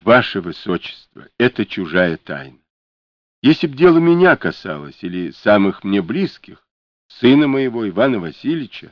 Ваше Высочество, это чужая тайна. Если б дело меня касалось, или самых мне близких, сына моего Ивана Васильевича,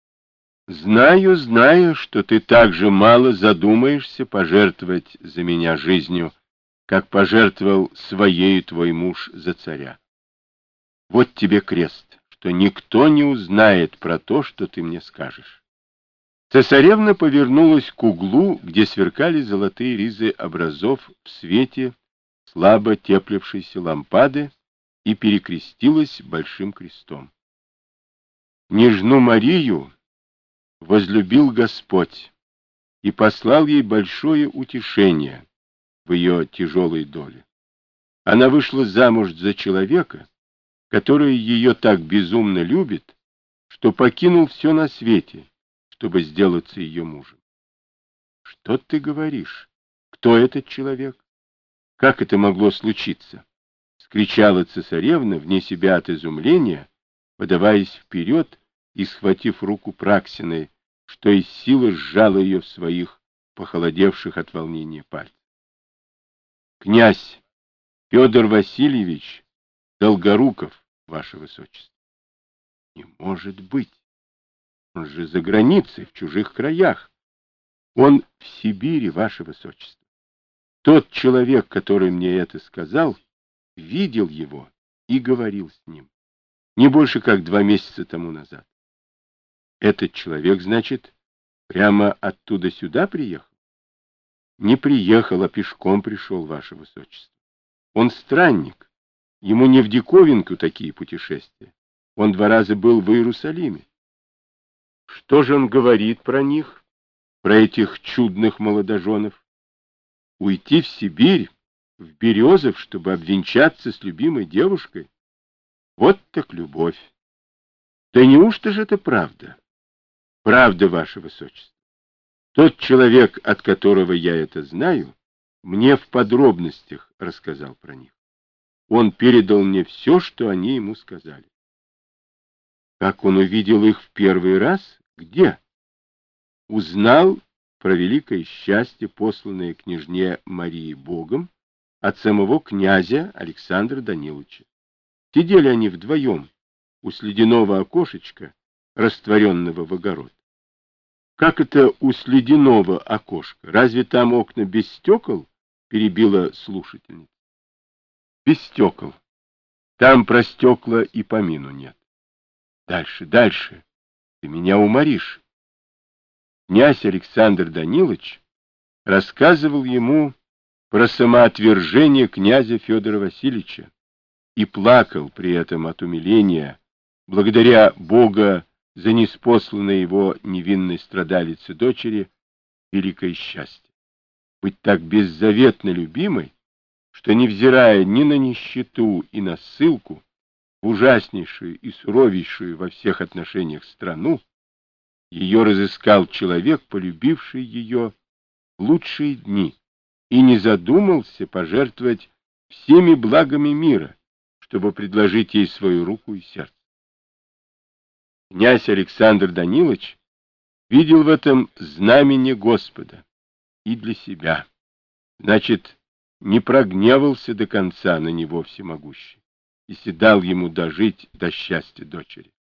знаю, что ты так же мало задумаешься пожертвовать за меня жизнью, как пожертвовал своею твой муж за царя. Вот тебе крест, что никто не узнает про то, что ты мне скажешь. Цесаревна повернулась к углу, где сверкали золотые ризы образов в свете слабо теплившейся лампады, и перекрестилась большим крестом. Княжну Марию возлюбил Господь и послал ей большое утешение в ее тяжелой доле. Она вышла замуж за человека, который ее так безумно любит, что покинул все на свете, чтобы сделаться ее мужем. Что ты говоришь? Кто этот человек? Как это могло случиться? Скричала цесаревна вне себя от изумления, подаваясь вперед и схватив руку Праксиной, что из силы сжала ее в своих похолодевших от волнения пальцах. Князь Федор Васильевич Долгоруков, ваше высочество. Не может быть. Он же за границей, в чужих краях. Он в Сибири, ваше высочество. Тот человек, который мне это сказал, видел его и говорил с ним. Не больше, как 2 месяца тому назад. Этот человек, значит, прямо оттуда сюда приехал? Не приехал, а пешком пришел, ваше высочество. Он странник. Ему не в диковинку такие путешествия. Он 2 раза был в Иерусалиме. Что же он говорит про них, про этих чудных молодоженов? Уйти в Сибирь, в Березов, чтобы обвенчаться с любимой девушкой? Вот так любовь. Да неужто же это правда? Правда, ваше высочество. Тот человек, от которого я это знаю, мне в подробностях рассказал про них. Он передал мне все, что они ему сказали. Как он увидел их в первый раз? Где? Узнал про великое счастье, посланное княжне Марии Богом от самого князя Александра Даниловича. Сидели они вдвоем у следяного окошечка, растворенного в огород. Как это у следяного окошка? Разве там окна без стекол? Перебила слушательница. Без стекол. Там про стекла и помину нет. Дальше, дальше. Ты меня уморишь. Князь Александр Данилович рассказывал ему про самоотвержение князя Федора Васильевича и плакал при этом от умиления, благодаря Бога за ниспосланное его невинной страдалице дочери великое счастье. Быть так беззаветно любимой, что, невзирая ни на нищету и на ссылку, в ужаснейшую и суровейшую во всех отношениях страну, ее разыскал человек, полюбивший ее в лучшие дни, и не задумался пожертвовать всеми благами мира, чтобы предложить ей свою руку и сердце. Князь Александр Данилович видел в этом знамение Господа и для себя. Значит, не прогневался до конца на него всемогущий, если дал ему дожить до счастья дочери.